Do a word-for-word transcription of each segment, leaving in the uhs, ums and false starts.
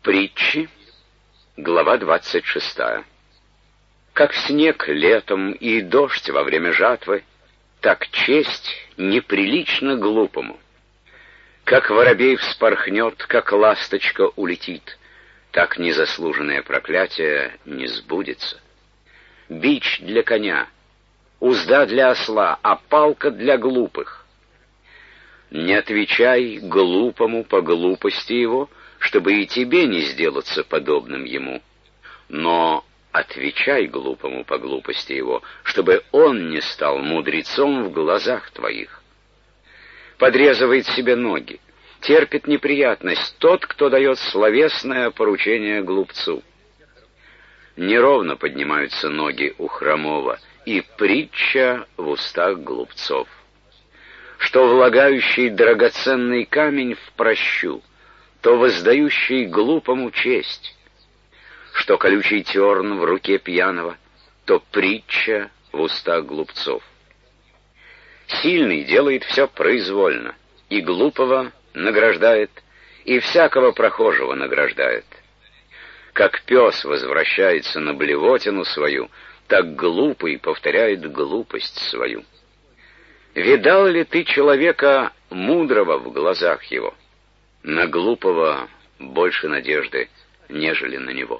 Притчи, глава двадцать шестая. Как снег летом и дождь во время жатвы, так честь неприлично глупому. Как воробей вспорхнет, как ласточка улетит, так незаслуженное проклятие не сбудется. Бич для коня, узда для осла, а палка для глупых. Не отвечай глупому по глупости его, чтобы и тебе не сделаться подобным ему. Но отвечай глупому по глупости его, чтобы он не стал мудрецом в глазах твоих. Подрезывает себе ноги, терпит неприятность тот, кто дает словесное поручение глупцу. Неровно поднимаются ноги у хромого, и притча в устах глупцов. Что влагающий драгоценный камень в прощу, то воздающий глупому честь. Что колючий терн в руке пьяного, то притча в устах глупцов. Сильный делает все произвольно, и глупого награждает, и всякого прохожего награждает. Как пес возвращается на блевотину свою, так глупый повторяет глупость свою. Видал ли ты человека мудрого в глазах его? На глупого больше надежды, нежели на него.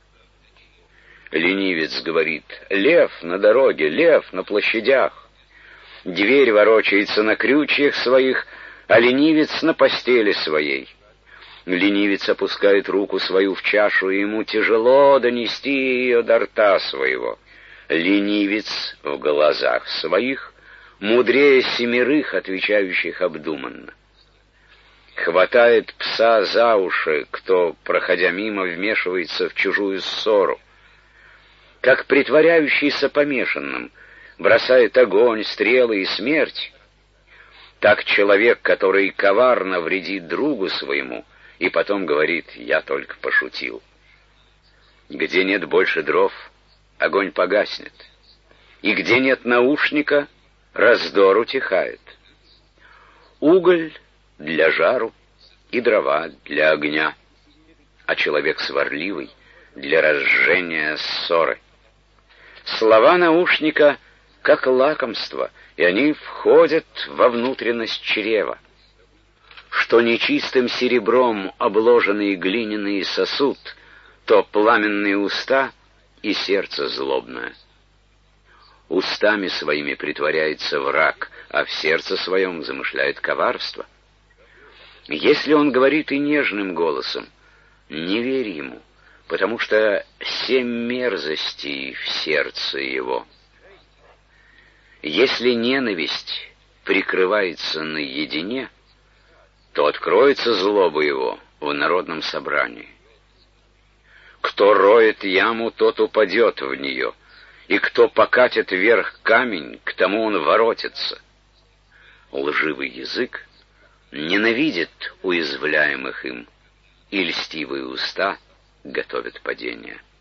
Ленивец говорит: лев на дороге, лев на площадях. Дверь ворочается на крючьях своих, а ленивец на постели своей. Ленивец опускает руку свою в чашу, и ему тяжело донести ее до рта своего. Ленивец в глазах своих мудрее семерых, отвечающих обдуманно. Хватает пса за уши, кто, проходя мимо, вмешивается в чужую ссору. Как притворяющийся помешанным бросает огонь, стрелы и смерть, так человек, который коварно вредит другу своему, и потом говорит: «Я только пошутил». Где нет больше дров, огонь погаснет, и где нет наушника, раздор утихает. Уголь для жару и дрова для огня, а человек сварливый для разжения ссоры. Слова наушника как лакомство, и они входят во внутренность чрева. Что нечистым серебром обложенный глиняный сосуд, то пламенные уста и сердце злобное. Устами своими притворяется враг, а в сердце своем замышляет коварство. Если он говорит и нежным голосом, не верь ему, потому что семь мерзостей в сердце его. Если ненависть прикрывается наедине, то откроется злоба его в народном собрании. Кто роет яму, тот упадет в нее, и кто покатит вверх камень, к тому он воротится. Лживый язык ненавидит уязвляемых им, и льстивые уста готовят падение.